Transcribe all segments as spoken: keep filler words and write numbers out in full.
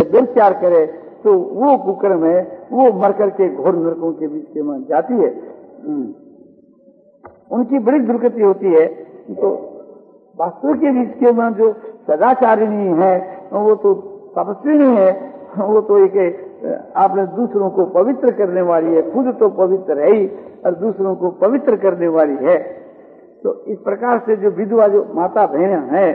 व्यभिचार करे तो वो कुकर्म है, वो मर करके घोर नरकों के बीच के में जाती है, उनकी बड़ी दुर्गति होती है। तो वास्तव के बीच के में जो सदाचारिणी है वो तो तपस्वी नहीं है, वो तो एक आपने दूसरों को पवित्र करने वाली है, खुद तो पवित्र है ही और दूसरों को पवित्र करने वाली है। तो इस प्रकार से जो विधवा जो माता बहन है,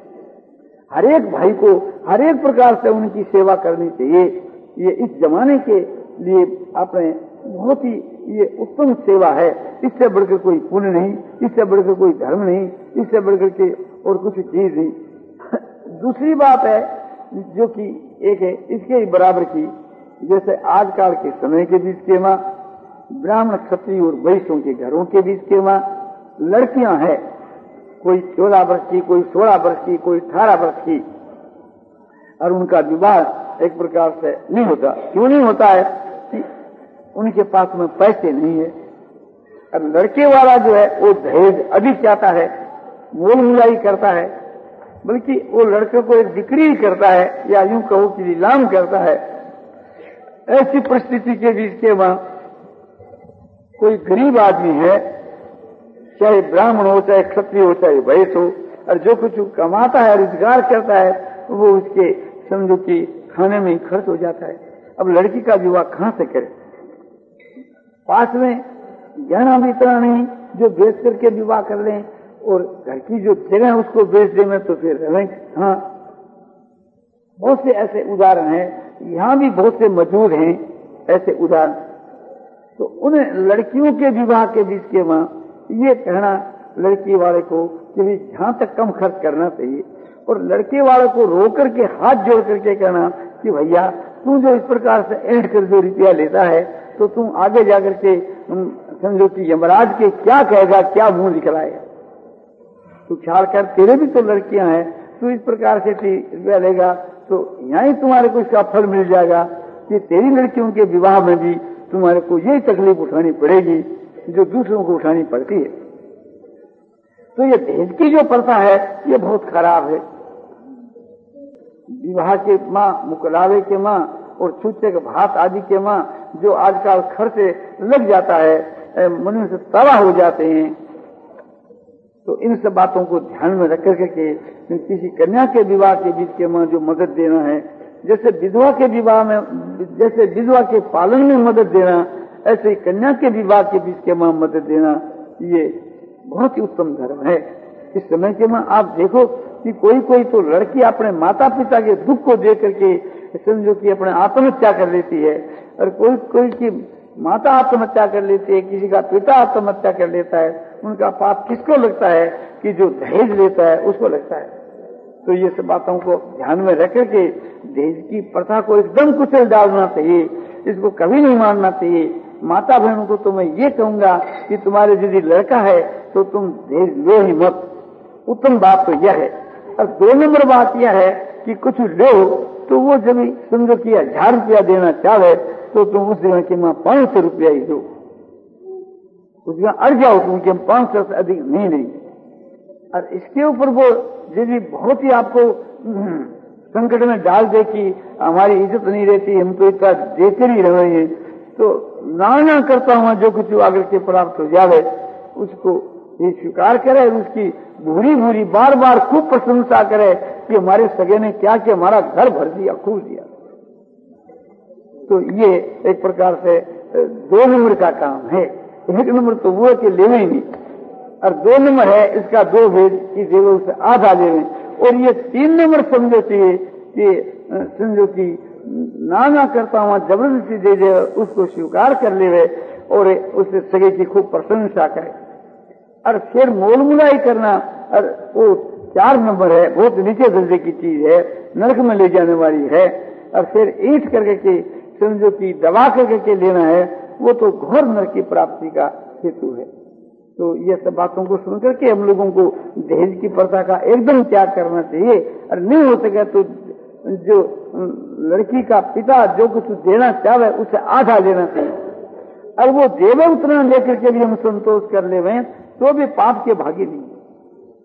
हर एक भाई को हर एक प्रकार से उनकी सेवा करनी चाहिए। ये इस जमाने के लिए अपने बहुत ही ये उत्तम सेवा है, इससे बढ़कर कोई पुण्य नहीं, इससे बढ़कर कोई धर्म नहीं, इससे बढ़कर के और कुछ चीज नहीं। दूसरी बात है जो कि एक है इसके ही बराबर की, जैसे आजकल के समय के बीच के मां ब्राह्मण क्षत्रिय और वैश्यों के घरों के बीच के मां लड़कियां हैं, कोई चौदह वर्ष की, कोई सोलह वर्ष की, कोई अठारह वर्ष की, और उनका विवाह एक प्रकार से नहीं होता। क्यों नहीं होता है? उनके पास में पैसे नहीं है, और लड़के वाला जो है वो दहेज अधिक चाहता है, मोल मुलाई करता है, बल्कि वो लड़के को एक बिक्री करता है या यूं कहो कि नीलाम करता है। ऐसी परिस्थिति के बीच के वहां कोई गरीब आदमी है, चाहे ब्राह्मण हो, चाहे क्षत्रिय हो, चाहे वैश्य हो, और जो कुछ कमाता है, रोजगार करता है, वो उसके समझो कि खाने में ही खर्च हो जाता है। अब लड़की का विवाह कहां से करे? पास में गहना भी इतना नहीं जो बेच करके विवाह कर लें, और घर की जो जगह है उसको बेच दें तो फिर रहें। हाँ, बहुत से ऐसे उदाहरण हैं, यहाँ भी बहुत से मौजूद हैं ऐसे उदाहरण। तो उन लड़कियों के विवाह के बीच के वहां ये कहना लड़की वाले को कि जहां तक कम खर्च करना चाहिए, और लड़के वाले को रोक करके हाथ जोड़ करके कहना कि भैया तू जो इस प्रकार से ऐंठ कर जो रुपया लेता है तो तुम आगे जाकर के समझो कि यमराज के क्या कहेगा, क्या मुंह निकलाएगा। तू ख्याल कर, तेरे भी तो लड़कियां हैं, तू इस प्रकार से रुपया लेगा तो यहीं तुम्हारे को इसका फल मिल जाएगा कि तेरी लड़कियों के विवाह में भी तुम्हारे को यही तकलीफ उठानी पड़ेगी जो दूसरों को उठानी पड़ती है। तो ये दहेज की जो प्रथा है ये बहुत खराब है। विवाह के मां, मुकलावे के मां और छूचे के भात आदि के मां जो आजकल खर्च लग जाता है, मनुष्य तबाह हो जाते हैं। तो इन सब बातों को ध्यान में रख करके किसी कन्या के विवाह के बीच के मां जो मदद देना है, जैसे विधवा के विवाह में, जैसे विधवा के पालन में मदद देना, ऐसे ही कन्या के विवाह के बीच के मां मदद देना, ये बहुत ही उत्तम धर्म है। इस समय के मां आप देखो कि कोई कोई तो लड़की अपने माता पिता के दुख को देख करके समझो कि अपने आत्महत्या कर लेती है, और कोई कोई की माता आत्महत्या कर लेती है, किसी का पिता आत्महत्या कर लेता है। उनका पाप किसको लगता है? कि जो दहेज लेता है उसको लगता है। तो ये सब बातों को ध्यान में रख करके दहेज की प्रथा को एकदम कुचल डालना चाहिए, इसको कभी नहीं मानना चाहिए। माता बहनों को तो मैं ये कहूंगा कि तुम्हारे यदि लड़का है तो तुम दहेज लो ही मत। उत्तम बात तो यह है। और दो नंबर बात यह है कि कुछ लो तो वो जब समझो कि हजार रुपया देना चाहे तो तुम उस जगह के मां पांच सौ रुपया ही दो, उसमें अड़ जाओ क्योंकि हम पांच सौ से अधिक नहीं देंगे। और इसके ऊपर वो यदि बहुत ही आपको संकट में डाल दे कि हमारी इज्जत नहीं रहती, हम तो इतना देते नहीं रहे, तो ना ना करता हुआ जो कुछ आगे के प्राप्त हो जाए उसको ये स्वीकार करे, उसकी भूरी भूरी बार बार खूब प्रशंसा करे कि हमारे सगे ने क्या किया, हमारा घर भर दिया, खूब दिया। तो ये एक प्रकार से दो नंबर का काम है। एक नंबर तो वो है कि लेवे ही नहीं, और दो नंबर है इसका दो भेद की देवे उसे आधा लेवे, और ये तीन नंबर समझो चाहिए कि समझो कि ना ना करता हुआ जबरदस्ती दे दे, उसको स्वीकार कर लेवे और उससे सगे की खूब प्रशंसा करे। और फिर मोल मुलाई करना, और वो चार नंबर है, बहुत नीचे दर्जे की चीज है, नरक में ले जाने वाली है। और फिर ईट करके के समझो कि दबा करके के लेना है, वो तो घोर नरक की प्राप्ति का हेतु है। तो ये सब बातों को सुनकर के हम लोगों को दहेज की प्रथा का एकदम त्याग करना चाहिए, और नहीं हो सके तो जो लड़की का पिता जो कुछ देना चाहे उसे आधा लेना चाहिए, और वो देवे उतना लेकर के भी हम संतोष कर ले तो भी पाप के भागी नहीं।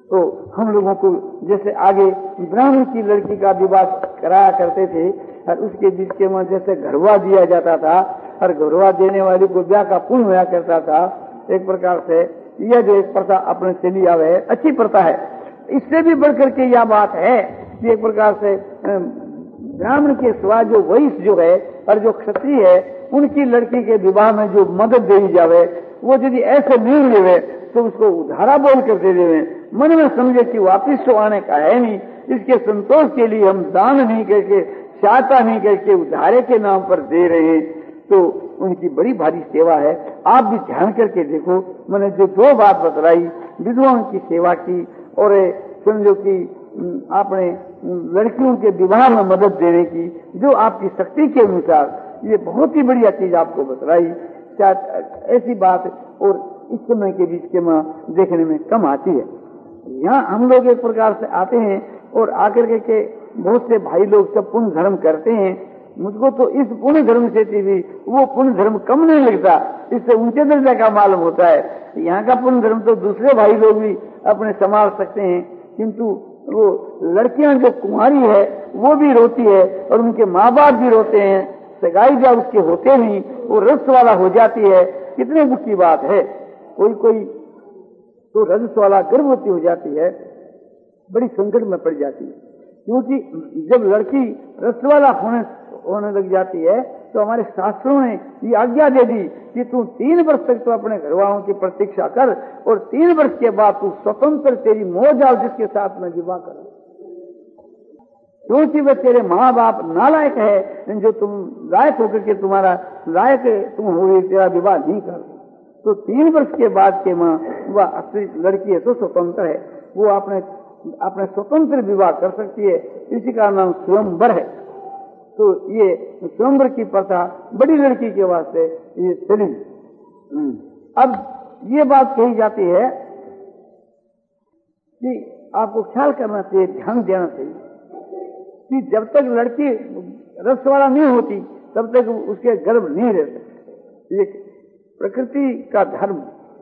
तो हम लोगों को जैसे आगे ब्राह्मण की लड़की का विवाह कराया करते थे और उसके बीच के में जैसे घरवा दिया जाता था और घरवा देने वाली को ब्याह का पुण्य होया करता था, एक प्रकार से यह जो एक प्रथा अपने चली आवे है, अच्छी प्रथा है। इससे भी बढ़कर के यह बात है कि एक प्रकार से ब्राह्मण के सिवा जो वैश्य जो है और जो क्षत्रिय है उनकी लड़की के विवाह में जो मदद दी जावे, वो यदि ऐसे नहीं लेवे तो उसको उधारा बोल कर दे देवे, मन में समझे कि वापिस तो आने का है नहीं, इसके संतोष के लिए हम दान नहीं करके सहायता नहीं करके उधारे के नाम पर दे रहे हैं, तो उनकी बड़ी भारी सेवा है। आप भी ध्यान करके देखो, मैंने जो दो बात बतलाई, विधवाओं की सेवा की और समझो कि आपने लड़कियों के विवाह में मदद देने की, जो आपकी शक्ति के अनुसार, ये बहुत ही बढ़िया चीज आपको बतलाई। शायद ऐसी बात और इस समय के बीच के में देखने में कम आती है। यहाँ हम लोग एक प्रकार से आते हैं और आकर के, के बहुत से भाई लोग सब पुण्य धर्म करते हैं। मुझको तो इस पुण्य धर्म से भी वो पुण्य धर्म कम नहीं लगता, इससे ऊंचे दर्जा का मालूम होता है। यहाँ का पुण्य धर्म तो दूसरे भाई लोग भी अपने संभाल सकते हैं, किंतु वो लड़कियां जो कुंवारी है वो भी रोती है और उनके माँ बाप भी रोते हैं, सगाई जब उसके होते नहीं वो रस वाला हो जाती है, कितने दुख की बात है। कोई कोई तो रजस वाला गर्भवती हो जाती है, बड़ी संकट में पड़ जाती है, क्योंकि जब लड़की रस वाला होने होने लग जाती है तो हमारे शास्त्रों ने ये आज्ञा दे दी कि तू तीन वर्ष तक तो अपने घर वालों की प्रतीक्षा कर और तीन वर्ष के बाद तू स्वतंत्र तेरी मौज आओ जिसके साथ में विवाह कर, क्योंकि वह तेरे माँ बाप नालायक है, जो तुम लायक होकर के तुम्हारा लायक तुम हो तेरा विवाह नहीं कर। तो तीन वर्ष के बाद के माँ वह असली लड़की है तो स्वतंत्र है, वो अपने अपने स्वतंत्र विवाह कर सकती है, इसी का नाम स्वयंवर है। तो ये स्वयंवर की प्रथा बड़ी लड़की के वास्ते ये चली। अब ये बात कही जाती है कि आपको ख्याल करना चाहिए, ध्यान देना चाहिए कि जब तक लड़की रस वाला नहीं होती तब तक उसके गर्भ नहीं रह सकते। ये प्रकृति का धर्म,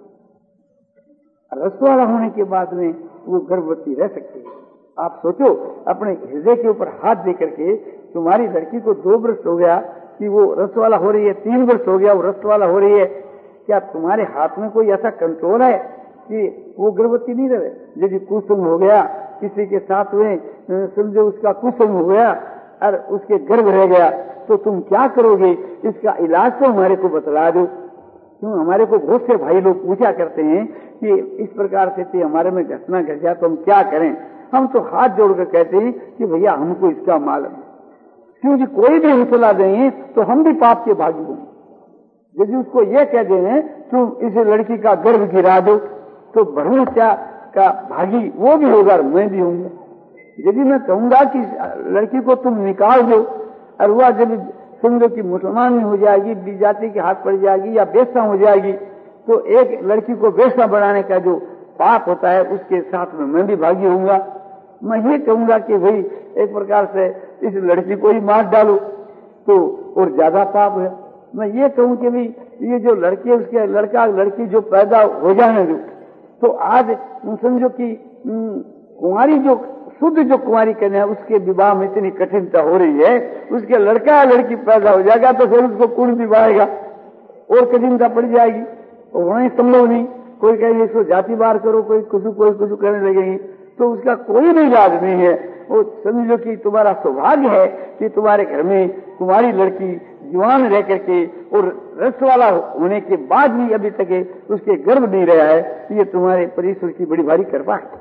रस वाला होने के बाद में वो गर्भवती रह सकती है। आप सोचो, अपने हृदय के ऊपर हाथ दे करके तुम्हारी लड़की को दो वर्ष हो गया कि वो रस वाला हो रही है, तीन वर्ष हो गया वो रस वाला हो रही है, क्या तुम्हारे हाथ में कोई ऐसा कंट्रोल है कि वो गर्भवती नहीं रहे? यदि कुसुम हो गया किसी के साथ में, समझो उसका कुसुम हो गया और उसके गर्भ रह गया, तो तुम क्या करोगे? इसका इलाज तो हमारे को बतला दो। क्यों हमारे को बहुत से भाई लोग पूछा करते हैं कि इस प्रकार से हमारे में घटना घट जाए तो हम क्या करें? हम तो हाथ जोड़कर कहते हैं कि भैया हमको इसका मालूम, क्योंकि कोई भी हम सलाह देंगे तो हम भी पाप के भागी होंगे। यदि उसको ये कह देंगे तुम इस लड़की का गर्भ गिरा दो तो भ्रूण हत्या का भागी वो भी होगा और मैं भी हूंगा। यदि मैं कहूंगा कि लड़की को तुम निकाल दो और वह जब समझो कि मुसलमान हो जाएगी, बी जाति के हाथ पड़ जाएगी या बेस्ता हो जाएगी, तो एक लड़की को बेस्ता बनाने का जो पाप होता है उसके साथ में मैं भी भागी होऊंगा। मैं ये कहूंगा कि भाई एक प्रकार से इस लड़की को ही मार डालो तो और ज्यादा पाप है। मैं ये कहूं कि भाई ये जो लड़की है उसके लड़का लड़की जो पैदा हो जाने दो, तो आज समझो कि कुंवारी जो शुद्ध जो कुंवारी कन्या उसके विवाह में इतनी कठिनता हो रही है, उसके लड़का या लड़की पैदा हो जाएगा तो फिर उसको कुल विवाहेगा और कठिनता पड़ जाएगी और वहीं संभव नहीं। कोई कहेगी इसको जाति बार करो, कोई कुछ कोई कुछ करने लगेगी, तो उसका कोई भी इलाज नहीं है। वो समझ लो कि तुम्हारा सौभाग्य है कि तुम्हारे घर में तुम्हारी लड़की जवान रह करके और रस वाला होने के बाद भी अभी तक उसके गर्भ नहीं रहा है, ये तुम्हारे परमेश्वर की बड़ी भारी कृपा है।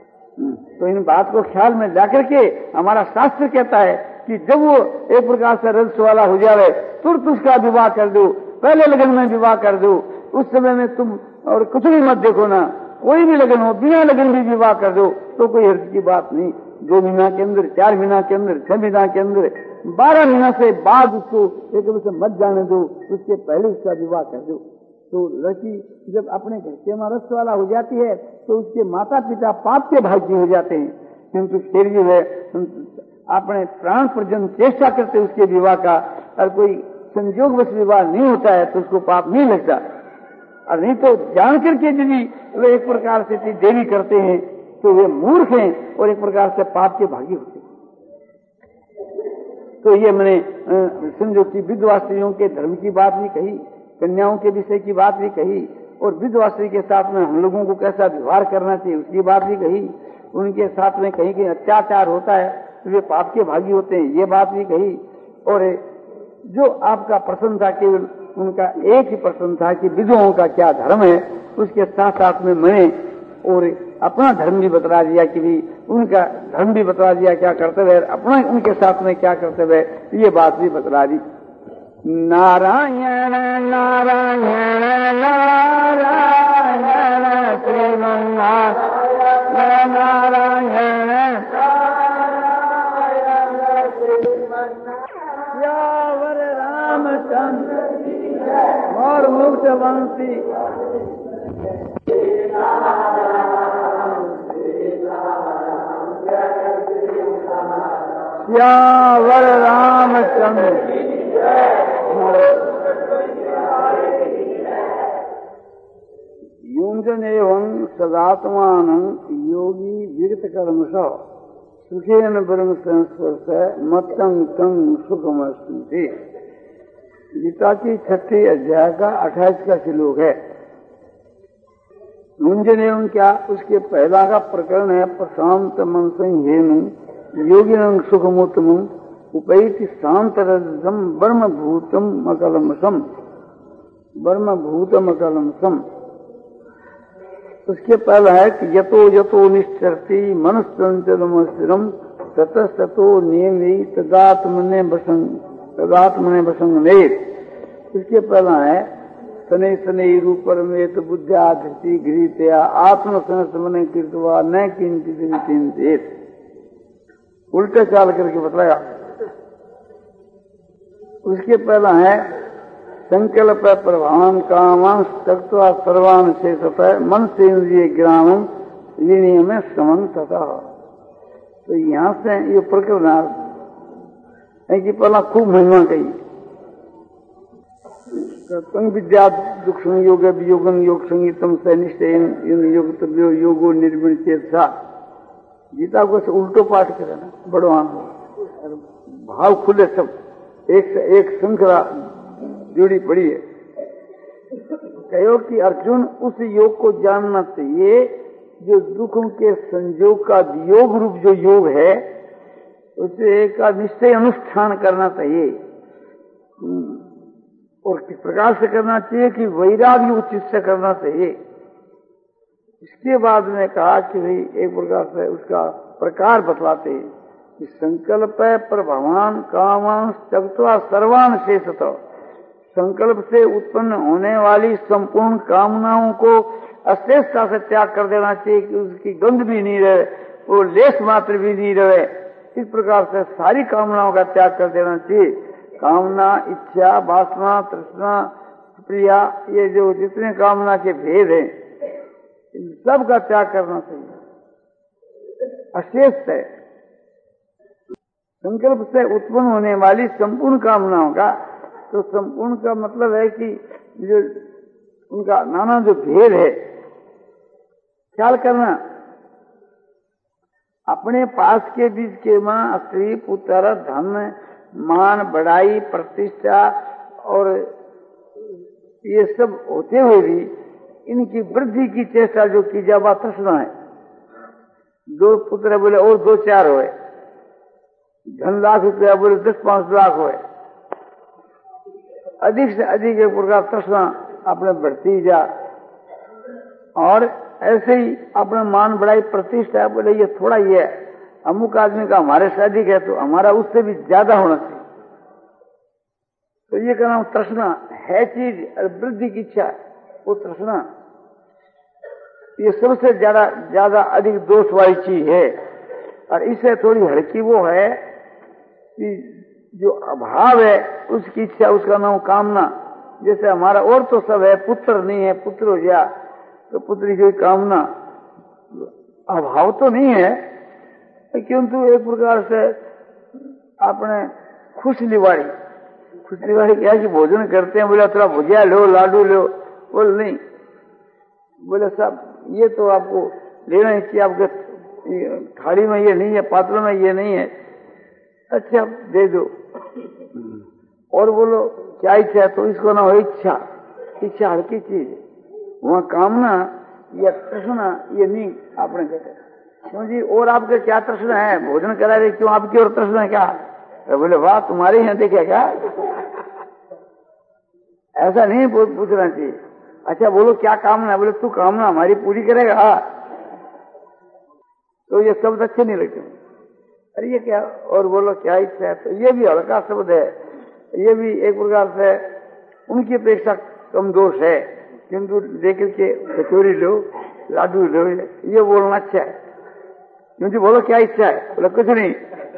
तो इन बात को ख्याल में ला करके हमारा शास्त्र कहता है कि जब वो एक प्रकार से रस वाला हो जाए तुरंत उसका विवाह कर दो, पहले लगन में विवाह कर दो। उस समय में तुम और कुछ भी मत देखो ना, कोई भी लगन हो, बिना लगन भी विवाह कर दो तो कोई हर्ज की बात नहीं। दो महीना के अंदर, चार महीना के अंदर, छह महीना के अंदर, बारह महीना से बाद उसको एक से मत जाने दो, उसके पहले उसका विवाह कर दो। तो लड़की जब अपने घर के रस वाला हो जाती है तो उसके माता पिता पाप के भागी हो जाते हैं, किंतु फिर भी वह अपने प्राण पर्यंत चेष्टा करते उसके विवाह का, और कोई संयोगवश विवाह नहीं होता है तो उसको पाप नहीं लगता। और नहीं तो जान करके यदि वे एक प्रकार से देरी करते हैं तो वे मूर्ख हैं और एक प्रकार से पाप के भागी होते हैं। तो ये मैंने समझो कि विधवा स्त्रियों के धर्म की बात भी कही, कन्याओं के विषय की बात भी कही, और विधवा स्त्री के साथ में हम लोगों को कैसा व्यवहार करना चाहिए उसकी बात भी कही। उनके साथ में कहीं कहीं अत्याचार होता है तो वे पाप के भागी होते हैं, ये बात भी कही। और जो आपका प्रश्न था केवल उनका एक ही प्रश्न था कि विधवाओं का क्या धर्म है, उसके साथ साथ में मैंने और अपना धर्म भी बतला दिया कि भी उनका धर्म भी बतला दिया क्या कर्तव्य है, अपना उनके साथ में क्या कर्तव्य है, ये बात भी बतला दी। नारायण नारायण नारायण श्रीमन्नारायण नारायण यावर रामचंद्र और मुक्त वंशी यावर रामचंद्र युंजन एवं सदात्मान योगी विगत कर्म सुखेन ब्रह्म संस्पर्श मत्तं तं सुखमस्ति। गीता की छठी अध्याय का अट्ठाईस का श्लोक है। युंजन एवं क्या, उसके पहला का प्रकरण है प्रशांत मनसं हेनु योगिनं सुखमोत्तम उपैति शांतरजम ब्रह्म भूतम अकलमसम ब्रह्म भूतम अकलमसम। उसके पहला है कि यतो यतो निश्चरति मनस्संचलम स्थिरम ततस्ततो नियमी तदात्मने बसंग तदात्मने बसंगनेत। उसके पहला है शनै शनै रूपरमेत बुद्ध्या धृति गृहीतया आत्मसंस्मने कृत्वा न किंचित विचिंतेत। उल्टे चाल करके बताया। उसके पहला है संकल्प प्रभावान कामान त्यक्त्वा सर्वान शेषत मन से इंद्रिय ग्रामम विनय में समन तथा। तो यहाँ से ये प्रकरण है कि पहला खूब महिमा कही तंग विद्या दुख संयोग वियोगन योग संगीतम से निश्चय योग तब्यो योगो निर्मण चेतसा। गीता को से उल्टो पाठ करे ना बड़ो आनंद भाव खुले सब एक से एक श्रृंखला जुड़ी पड़ी है। कहो कि अर्जुन उस योग को जानना चाहिए जो दुखों के संयोग का वियोग रूप जो योग है उसे का निश्चय अनुष्ठान करना चाहिए। और किस प्रकार से करना चाहिए कि वैराग्य उचित से करना चाहिए। इसके बाद में कहा कि भाई एक प्रकार से उसका प्रकार बतलाते हैं कि संकल्प प्रभवान कामान त्यक्त्वा सर्वान शेषत। संकल्प से उत्पन्न होने वाली संपूर्ण कामनाओं को अशेषता से त्याग कर देना चाहिए कि उसकी गंध भी नहीं रहे, वो लेस मात्र भी नहीं रहे। इस प्रकार से सारी कामनाओं का त्याग कर देना चाहिए। कामना, इच्छा, वासना, तृष्णा, प्रिया, ये जो जितने कामना के भेद हैं इन सब का त्याग करना चाहिए। अशेष है संकल्प से उत्पन्न होने वाली संपूर्ण कामनाओं का। तो संपूर्ण का मतलब है कि जो उनका नाना जो भेद है ख्याल करना। अपने पास के बीच के मां स्त्री पुत्र धन मान बढ़ाई प्रतिष्ठा और ये सब होते हुए भी इनकी वृद्धि की चेष्टा जो की जावा तृष्णा है। दो पुत्र बोले और दो चार हुए, धन लाख रुपया बोले दस पांच लाख हुए, अधिक से अधिक एक प्रकार तृष्णा अपने बढ़ती जा। और ऐसे ही अपना मान बढ़ाई प्रतिष्ठा बोले ये थोड़ा ही है, अमुक आदमी का हमारे से अधिक है तो हमारा उससे भी ज्यादा होना चाहिए। तो ये कहना तृष्णा है चीज और वृद्धि की इच्छा वो तृष्णा ये सबसे ज्यादा ज्यादा अधिक दोष वाली चीज है। और इससे थोड़ी हल्की वो है कि जो अभाव है उसकी इच्छा, उसका नाम कामना। जैसे हमारा और तो सब है, पुत्र नहीं है, पुत्र हो गया तो पुत्र की कामना, अभाव तो नहीं है किंतु एक प्रकार से आपने खुश लिवाड़ी खुश लिवाड़ी क्या कि भोजन करते हैं, बोला थोड़ा भुजिया लो लाडू लो, बोल नहीं, बोले साहब ये तो आपको लेना ही चाहिए, आपके थाली में ये नहीं है, पात्र में ये नहीं है, अच्छा दे दो। और बोलो क्या इच्छा है, तो इसको ना हो इच्छा। इच्छा हल्की चीज, वहां कामना या तृष्णा ये नहीं आपने कहते। क्यों जी, और आपके क्या तृष्णा है, भोजन करा रहे, क्यों आपकी और तृष्णा क्या? बोले वाह तुम्हारे यहाँ देखे क्या? ऐसा नहीं पूछना चाहिए। अच्छा बोलो क्या कामना है, बोले तू कामना हमारी पूरी करेगा, तो ये शब्द अच्छे नहीं लगते। अरे ये क्या, और बोलो क्या इच्छा है, तो ये भी हल्का शब्द है, ये भी एक प्रकार से उनकी अपेक्षा कम दोष है। किंतु देकर के कचोरी लो, लाडू लो, ये बोलना अच्छा है। क्योंकि बोलो क्या इच्छा है, बोलो कुछ नहीं,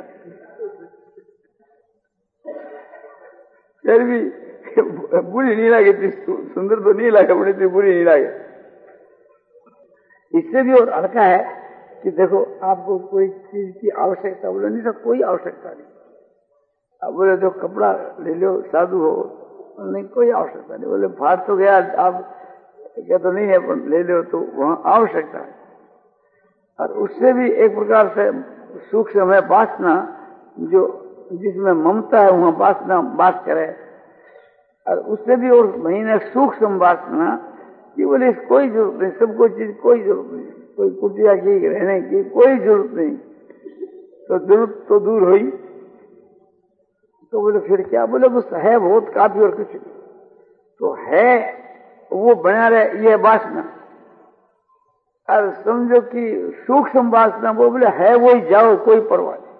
फिर भी बुरी नहीं लगे, सुंदर तो नहीं लगे, बड़ी बुरी नहीं लगे। इससे भी और हल्का है कि देखो आपको कोई चीज की आवश्यकता, बोले नहीं सर कोई आवश्यकता नहीं। अब बोले तो कपड़ा ले लो, साधु हो, नहीं कोई आवश्यकता नहीं। बोले फाट तो गया, आप क्या तो नहीं है, पर ले लो, तो वहां आवश्यकता है। और उससे भी एक प्रकार से सूक्ष्म है वासना, जो जिसमें ममता है वहां वासना वास करे। और उससे भी और महीने सूक्ष्म वासना कि बोले कोई जरूरत नहीं, सबको चीज कोई जरूरत नहीं, कोई कुटिया की रहने की कोई जरूरत नहीं, तो जरूरत तो दूर हुई। तो बोले फिर क्या, बोले बस है बहुत काफी और कुछ नहीं, तो है वो बना रहे ये वासना। और समझो कि सूक्ष्म वासना, वो बोले है वो ही जाओ, कोई परवाह नहीं।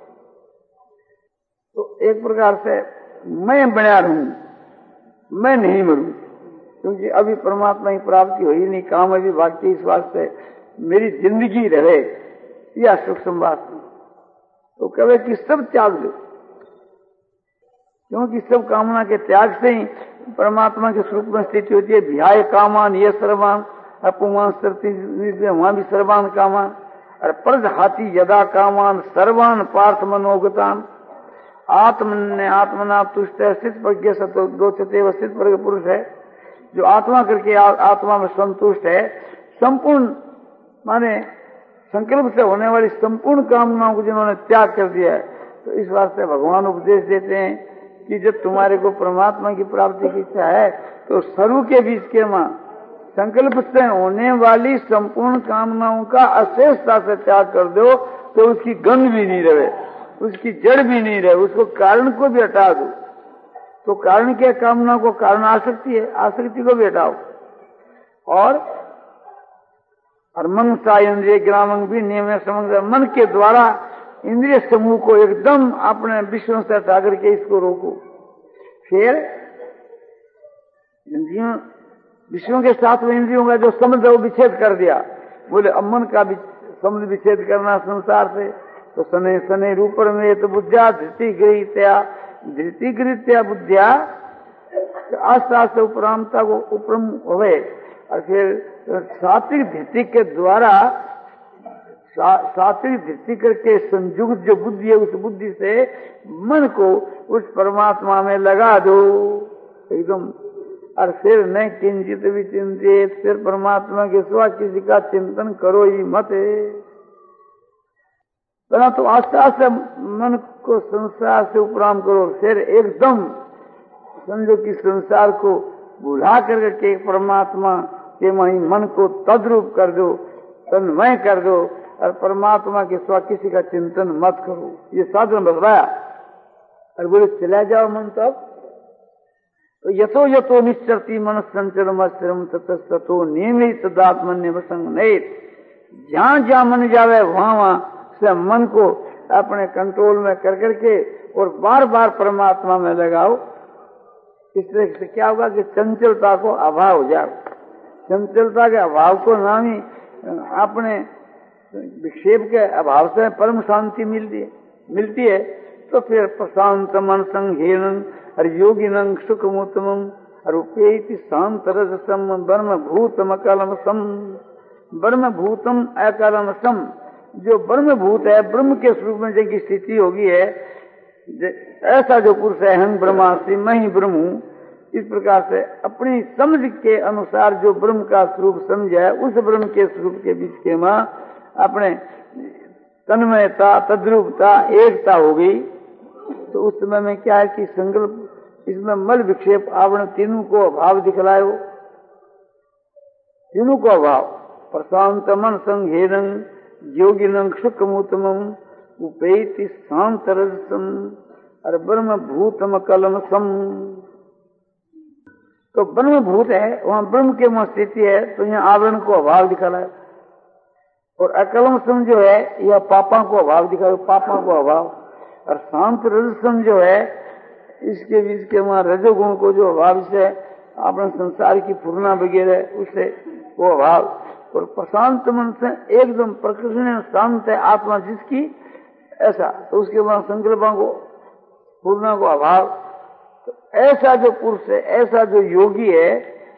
तो एक प्रकार से मैं बना रहूं, मैं नहीं मरूं, क्योंकि अभी परमात्मा की प्राप्ति हुई नहीं, काम अभी बाकी, इस वास्ते मेरी जिंदगी रहे या सूक्ष्म वासना। तो कहे कि सब त्याग दो, क्योंकि सब कामना के त्याग से ही परमात्मा के स्वरूप में स्थिति होती है। ध्याय कामान ये सर्वान अपुमान सरती, वहां भी सर्वान कामान। और प्रज हाथी यदा कामान सर्वान पार्थ मनोगतान। आत्मन्य आत्मना तुष्ट स्थित प्रज्ञ सतोचते व स्थित प्रज्ञ पुरुष है, जो आत्मा करके आ, आत्मा में संतुष्ट है, संपूर्ण माने संकल्प से होने वाली संपूर्ण कामनाओं को जिन्होंने त्याग कर दिया है। तो इस वास्ते भगवान उपदेश देते हैं कि जब तुम्हारे को परमात्मा की प्राप्ति की इच्छा है, तो सर्व के बीच के मां संकल्प से होने वाली संपूर्ण कामनाओं का अशेषता से त्याग कर दो, तो उसकी गंध भी नहीं रहे, उसकी जड़ भी नहीं रहे, उसको कारण को भी हटा दो। तो कारण के कामना को कारण आसक्ति है, आसक्ति को भी हटाओ। और और मन सा इंद्रिय ग्रामंग भी नियम समझ, मन के द्वारा इंद्रिय समूह को एकदम अपने विषयों से हटा करके इसको रोको। फिर इंद्रियों विषयों के साथ में इंद्रियों का जो संबंध है वो विच्छेद कर दिया। बोले अब मन का भी संबंध विच्छेद करना संसार से, तो सने सने रूपर में तो बुद्धिया धृति गृहत्या धृति गृहत्या बुद्धिया आस्ते आस्ते उपरामता को उपरम हुए। और फिर सात्विक धृति के द्वारा सात्विक धृति करके संयुक्त जो बुद्धि है, उस बुद्धि से मन को उस परमात्मा में लगा दो एकदम। और फिर न किंचित भी चिंतित, फिर परमात्मा के सिवा किसी का चिंतन करो ही मत। पहला तो आस्ते आस्ते मन को संसार से उपराम करो, फिर एकदम समझो कि संसार को भुला करके परमात्मा के वहीं मन को तद्रूप कर दो, तन्मय कर दो, और परमात्मा के सिवा किसी का चिंतन मत करो। ये साधन बताया। और बोले चला जाओ मन तब, तो यथो यथो निश्चरती मन संचरम स्थिरम ततस्तो नियमित तदात्मन्य प्रसंग नहीं। जहां जहां मन जावे वहां वहां से मन को अपने कंट्रोल में कर करके और बार बार परमात्मा में लगाओ। इस तरह से क्या होगा कि चंचलता को अभाव हो जाए। चंचलता के अभाव को नाम ही अपने विक्षेप के अभाव से परम शांति मिलती है मिलती है तो फिर प्रशांत मन संघेन और योगिनं सुखमुत्तमम रूपेति शांत रजसम ब्रह्म भूतम अकलम सम। ब्रह्म भूतम अकलम सम, जो ब्रह्म भूत है, ब्रह्म के स्वरूप में जिनकी स्थिति होगी है, ऐसा जो पुरुष है, हम ब्रह्मास्मि मैं ही ब्रह्म हूँ, इस प्रकार से अपनी समझ के अनुसार जो ब्रह्म का स्वरूप समझा है, उस ब्रह्म के स्वरूप के बीच के मां अपने तन्मयता, तद्रूपता, एकता हो गई, तो उस समय में क्या है कि संकल्प इसमें मल विक्षेप आवरण तीनों को अभाव दिखलायो, तीनों को अभाव। प्रशांत मन संघेरं योगिनं सुखमुतमं उपेति शांत रजसम और ब्रह्म भूतम कलमसम। तो ब्रह्म भूत है, वहां ब्रह्म के में स्थिति है, तो यहाँ आवरण को अभाव दिखाना है। और अकलमसम जो है यह पापा को अभाव दिखाए, पापा को अभाव। और शांत रजसम जो है इसके बीच के वहां रजोगुण को जो अभाव से अपने संसार की पूर्णा वगैरह उससे वो अभाव। और प्रशांत मन से एकदम प्रकृति शांत है आत्मा जिसकी, ऐसा तो उसके बाद संकल्पों को पूर्णा को अभाव। तो ऐसा जो पुरुष है, ऐसा जो योगी है,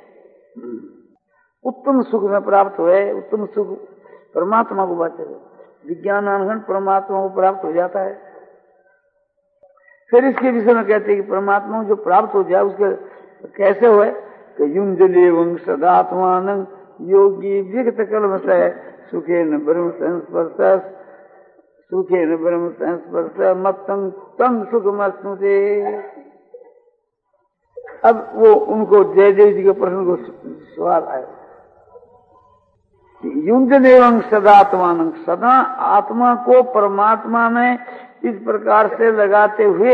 उत्तम सुख में प्राप्त हुए, उत्तम सुख परमात्मा को बात है, विज्ञान अनघन परमात्मा को प्राप्त हो जाता है। फिर इसके विषय में कहते हैं कि परमात्मा जो प्राप्त हो जाए उसके कैसे हुए कि युंजलेवं सदात्मान योगी व्यक्त कलम से सुखे न ब्रह्म संस्पर्श, सुखे न ब्रह्म संस्पर्श मत्तंग तंग सुख मस्नुते। अब वो उनको जयदेव जी के प्रश्न को सवाल आए, युंजन एवं सदात्मान, सदा आत्मा को परमात्मा में इस प्रकार से लगाते हुए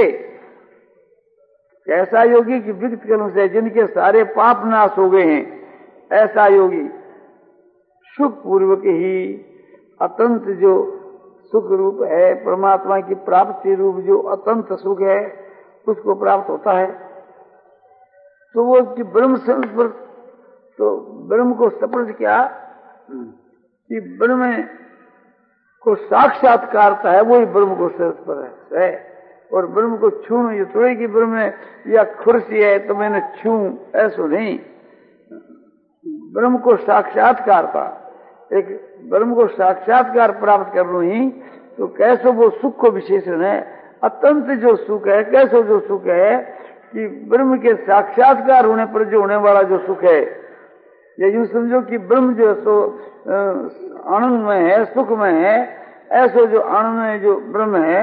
ऐसा योगी कि विगत कलम से जिनके सारे पाप नाश हो गए हैं, ऐसा योगी सुख पूर्वक ही अतंत जो सुख रूप है, परमात्मा की प्राप्ति रूप जो अतंत सुख है उसको प्राप्त होता है। तो वो कि ब्रह्म संस्पर्श, तो ब्रह्म को स्पर्श किया कि ब्रह्म को साक्षात्कारता है, वही ब्रह्म को स्पर्श है। और ब्रह्म को छू, ये थोड़ी कि ब्रह्म या खुर्सी है तो मैंने छू, ऐसा नहीं। ब्रह्म को साक्षात्कारता, एक ब्रह्म को साक्षात्कार प्राप्त कर लू ही तो कैसे वो सुख को विशेषण है, अत्यंत जो सुख है, कैसे जो सुख है कि ब्रह्म के साक्षात्कार होने पर जो होने वाला जो सुख है, या यूं समझो कि ब्रह्म जो सो आनंद में है, सुख में है, ऐसा जो आनंद में जो ब्रह्म है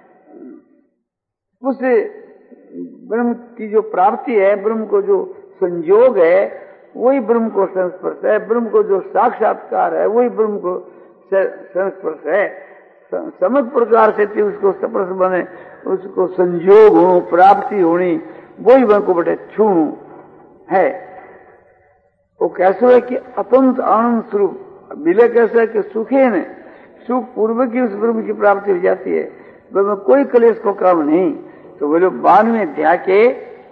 उससे ब्रह्म की जो प्राप्ति है, ब्रह्म को जो संयोग है वही ब्रह्म को संस्पर्श है, ब्रह्म को जो साक्षात्कार है वही ब्रह्म को संस्पर्श है। समझ प्रकार से उसको स्पर्श बने, उसको संयोग हो, प्राप्ति होनी, वही ब्रह्म को बटे छू है। वो कैसे है कि अतंत आनंद स्वरूप मिले, कैसे है कि सुखे ने सुख पूर्व की उस ब्रह्म की प्राप्ति हो जाती है, ब्रह्म कोई कलेश को काम नहीं। तो बोलो बानवे अध्याय के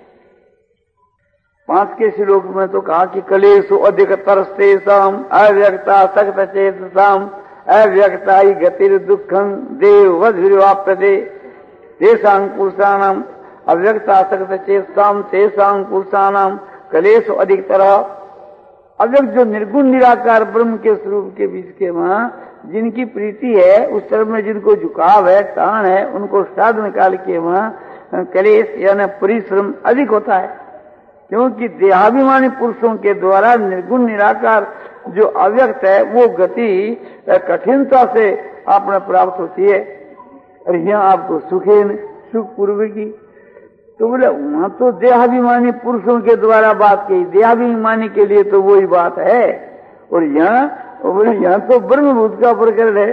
पांच के श्लोक में तो कहा कि कलेशो अधिक तरस्ते साम अव्यक्ता सक्त चेतसाम अव्यक्ता ही गतिर दुखम देव वध्वाप्यते तेषां पुरुषाणाम अव्यक्ता सक्त चेतसाम तेषां पुरुषाणाम कलेशो अधिक तरह। अव्यक्त जो निर्गुण निराकार ब्रह्म के स्वरूप के बीच के वहां जिनकी प्रीति है, उस तरफ में जिनको झुकाव है, तान है, उनको साधन काल के वहां कलेश यानी परिश्रम अधिक होता है। क्योंकि देहाभिमानी पुरुषों के द्वारा निर्गुण निराकार जो अव्यक्त है वो गति कठिनता से आपने प्राप्त होती है। और यहाँ आपको सुखे सुख पूर्व की, तो बोले वहां तो देहाभिमानी पुरुषों के द्वारा बात कही, देहाभिमानी के लिए तो वही बात है। और यहाँ बोले यहाँ तो ब्रह्मभूत का प्रकरण है।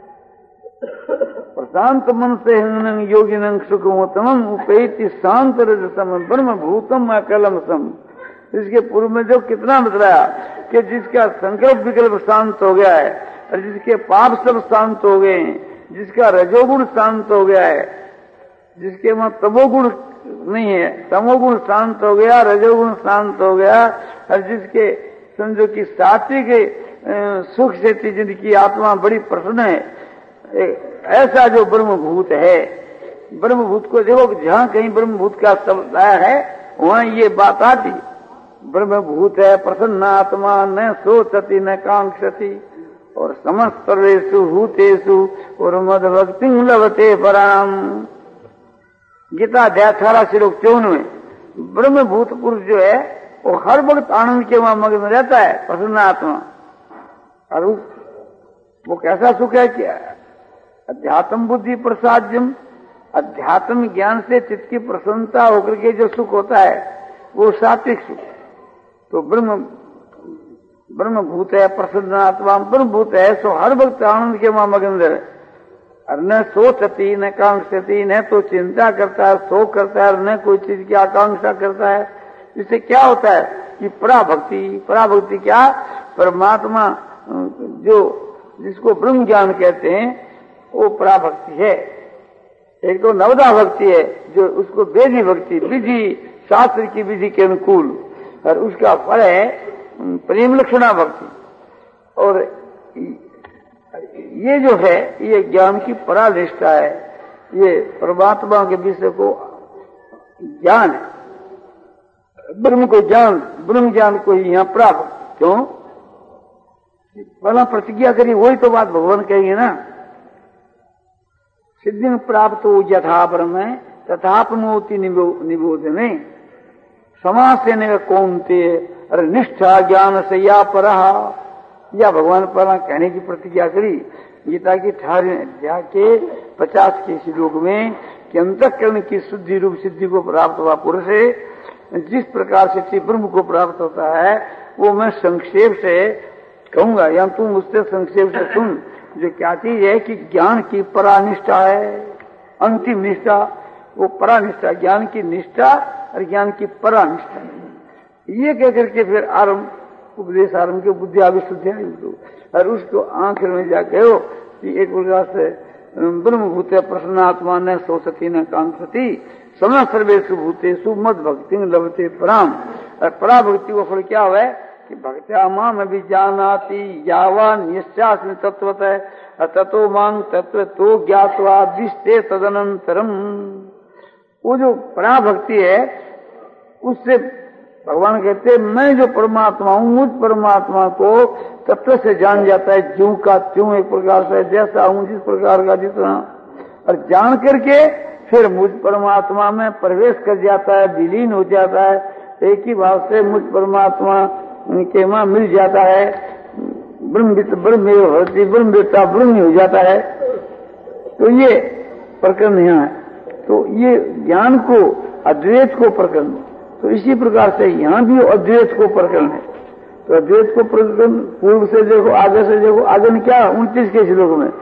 प्रशांत मन से योगिनं सुखमोत्तमं उपेति शांत रजसम ब्रह्मभूतम अकलमसम। इसके पूर्व में जो कितना बताया कि जिसका संकल्प विकल्प शांत हो गया है और जिसके पाप सब शांत हो गए हैं, जिसका रजोगुण शांत हो गया है, जिसके वहां तमोगुण नहीं है, तमोगुण शांत हो गया, रजोगुण शांत हो गया, और जिसके समझो कि सात्विक सुख से जिनकी आत्मा बड़ी प्रसन्न है, ऐसा जो ब्रह्मभूत है। ब्रह्मभूत को देखो, जहां कहीं ब्रह्मभूत का शब्द आया है वहां ये बात आती, ब्रह्मभूत है प्रसन्न आत्मा, न सोचती न कांक्षति, और समस्त सर्वेषु भूतेषु और मद भक्ति लभते पराम। गीता अध्याय अठारह श्लोक चौवन में ब्रह्मभूत पुरुष जो है वो हर वक्त आनंद के वहां मग्न रहता है, प्रसन्न आत्मा। और वो कैसा सुख है कि अध्यात्म बुद्धि प्रसाद्यम, अध्यात्म ज्ञान से चित्त की प्रसन्नता होकर के जो सुख होता है वो सात्विक सुख। तो ब्रह्म ब्रह्म भूत है, प्रसन्न आत्मा ब्रह्म भूत है, सो हर वक्त आनंद के वहां मगन रहे। और न सोचती न कांक्षती, न तो चिंता करता है, शोक करता है, न कोई चीज की आकांक्षा करता है। इससे क्या होता है कि पराभक्ति, पराभक्ति क्या, परमात्मा जो जिसको ब्रह्म ज्ञान कहते हैं वो पराभक्ति है। एक तो नवदा भक्ति है जो उसको वेदी भक्ति, विधि शास्त्र की विधि के अनुकूल, और उसका फल है प्रेम लक्षणा भक्ति। और ये जो है ये ज्ञान की परानिष्ठा है, ये परमात्मा के विषय को ज्ञान है, ब्रह्म को ज्ञान, ब्रह्म ज्ञान को ही यहाँ प्राप्त। क्यों? पहला प्रतिज्ञा करी, वही तो बात भगवान कहेंगे ना। सिद्धि प्राप्त हो यथा ब्रह्म तथापनोति निबोध में समाज से कौनते, अरे निष्ठा ज्ञान से या परहा, या भगवान पहला कहने की प्रतिज्ञा करी गीता की अठारहवें अध्याय के पचास के श्लोक में कि अंतःकरण की शुद्धि रूप सिद्धि को प्राप्त हुआ पुरुष जिस प्रकार से श्री ब्रह्म को प्राप्त होता है वो मैं संक्षेप से कहूंगा, या तुम मुझसे संक्षेप से सुन। जो क्या चीज है कि ज्ञान की परानिष्ठा है, अंतिम निष्ठा, वो परानिष्ठा, ज्ञान की निष्ठा और ज्ञान की परानिष्ठा। ये कह करके फिर आरंभ उपदेश आरंभ के बुद्धि आविशुद्धि, और उसको आंख में जाके हो कि एक प्रकार से ब्रह्मभूत प्रसन्नात्मा न सोचती न कांक्षती समय सर्वेषु भूतेषु मद भक्ति लभते पराम। और पराभक्ति को फल क्या हुआ कि भक्त्या माम भी जानाति यावान निश्चास्मि तत्वतः ततो मांग तत्व तो ज्ञात्वा दिष्टे तदनंतरम। वो जो पराभक्ति है उससे भगवान कहते मैं जो परमात्मा हूँ मुझ परमात्मा को तत्व से जान जाता है, ज्यों का त्यों, एक प्रकार से जैसा हूँ जिस प्रकार का जितना, और जान करके फिर मुझ परमात्मा में प्रवेश कर जाता है, विलीन हो जाता है, एक ही भाव से मुझ परमात्मा के वहां मिल जाता है, ब्रह्म ब्रह्म होती ब्रह्म बेटा ब्रह्म हो जाता है। तो ये प्रकरण यहाँ है। तो ये ज्ञान को अद्वैत को प्रकरण, तो इसी प्रकार से यहाँ भी अद्वैत को प्रकरण है। तो अद्वैत को प्रकरण पूर्व से देखो, आगे से देखो, आगे में क्या उनतीस के श्लोक में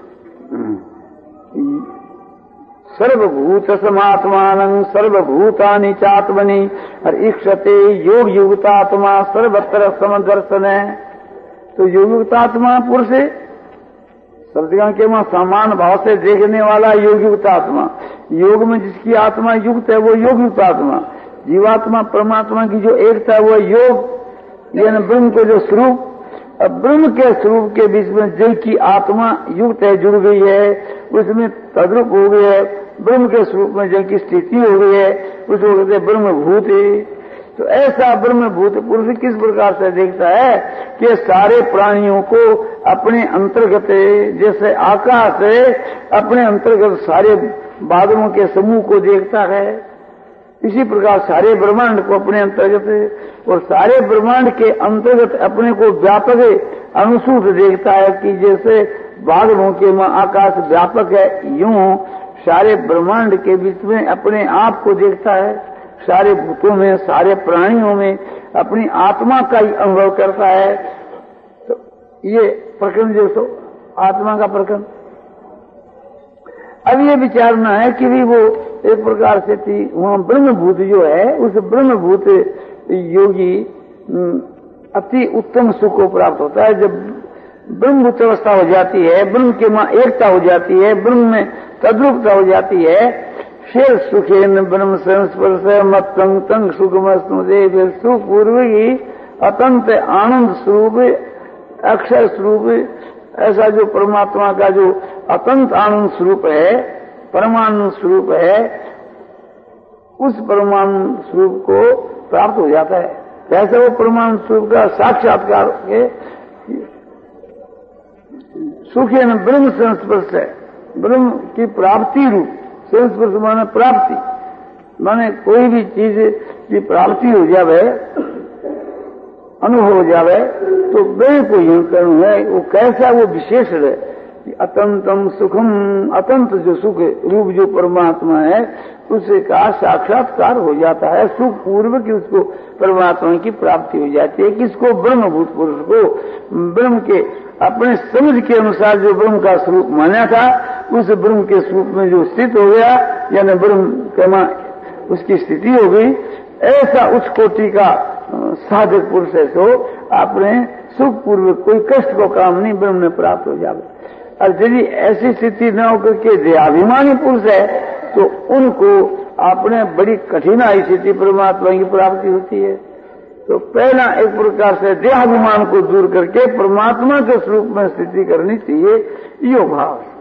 सर्वभूत समात्मान सर्वभूतानि चात्मनि और इक्षते योग युक्तात्मा सर्वत्र समदर्शन है। तो योग युक्तात्मा पुरुष सर्वज्ञान के वहां समान भाव से देखने वाला योग युक्तात्मा, योग में जिसकी आत्मा युक्त है वो योग युक्तात्मा, जीवात्मा परमात्मा की जो एकता है वो योग, यानी ब्रह्म को जो स्वरूप, अब ब्रह्म के स्वरूप के बीच में जल की आत्मा युक्त है, जुड़ गई है, उसमें तद्रूप हो गई है, ब्रह्म के स्वरूप में जल की स्थिति हो गई है, उसको कहते हैं ब्रह्मभूत। तो ऐसा ब्रह्मभूत पुरुष किस प्रकार से देखता है कि सारे प्राणियों को अपने अंतर्गत, जैसे आकाश है अपने अंतर्गत सारे बादलों के समूह को देखता है, इसी प्रकार सारे ब्रह्मांड को अपने अंतर्गत और सारे ब्रह्मांड के अंतर्गत अपने को व्यापक अनुसूत देखता है कि जैसे बादलों के में आकाश व्यापक है, यूं सारे ब्रह्मांड के बीच में अपने आप को देखता है, सारे भूतों में सारे प्राणियों में अपनी आत्मा का ही अनुभव करता है। तो ये प्रकरण जो सो आत्मा का प्रकरण। अब ये विचारना है कि भी वो एक प्रकार से थी वहां ब्रह्मभूत जो है उस ब्रह्मभूत योगी अति उत्तम सुख को प्राप्त होता है। जब ब्रह्मभूत अवस्था हो जाती है, ब्रह्म के वहां एकता हो जाती है, ब्रह्म में तद्रूपता हो जाती है, फिर सुखेन ब्रह्म संस्पर्श मत तंग तंग सुखमस्तुदे, फिर सुख पूर्व ही अतंत आनंद स्वरूप अक्षर स्वरूप ऐसा जो परमात्मा का जो अतंत आनंद स्वरूप है, परमानंद स्वरूप है, उस परमानंद स्वरूप को प्राप्त हो जाता है। कैसे वो परमानंद स्वरूप का साक्षात्कार के सुखेन ब्रह्म संस्पर्श है, ब्रह्म की प्राप्ति रूप, संस्पर्श माने प्राप्ति, माने कोई भी चीज की प्राप्ति हो जावे, अनुभव हो जावे, तो ब्रह्म को यूं करना है। वो कैसा वो विशेष है, कि अतंतम सुखम, अतंत जो सुख रूप जो परमात्मा है उसे का साक्षात्कार हो जाता है, सुख पूर्व की उसको परमात्मा की प्राप्ति हो जाती है। किसको? ब्रह्मभूत पुरुष को। ब्रह्म के अपने समझ के अनुसार जो ब्रह्म का स्वरूप माना था उस ब्रह्म के स्वरूप में जो स्थित हो गया, यानी ब्रह्म कमा उसकी स्थिति हो गई, ऐसा उच्च कोटि का साधक पुरुष है तो अपने सुख पूर्वक कोई कष्ट को काम नहीं ब्रह्म में प्राप्त हो जाए। और यदि ऐसी स्थिति न होकर के देहाभिमानी पुरुष है तो उनको अपने बड़ी कठिनाई स्थिति परमात्मा की प्राप्ति होती है। तो पहला एक प्रकार से देहाभिमान को दूर करके परमात्मा के स्वरूप में स्थिति करनी चाहिए, यो भाव।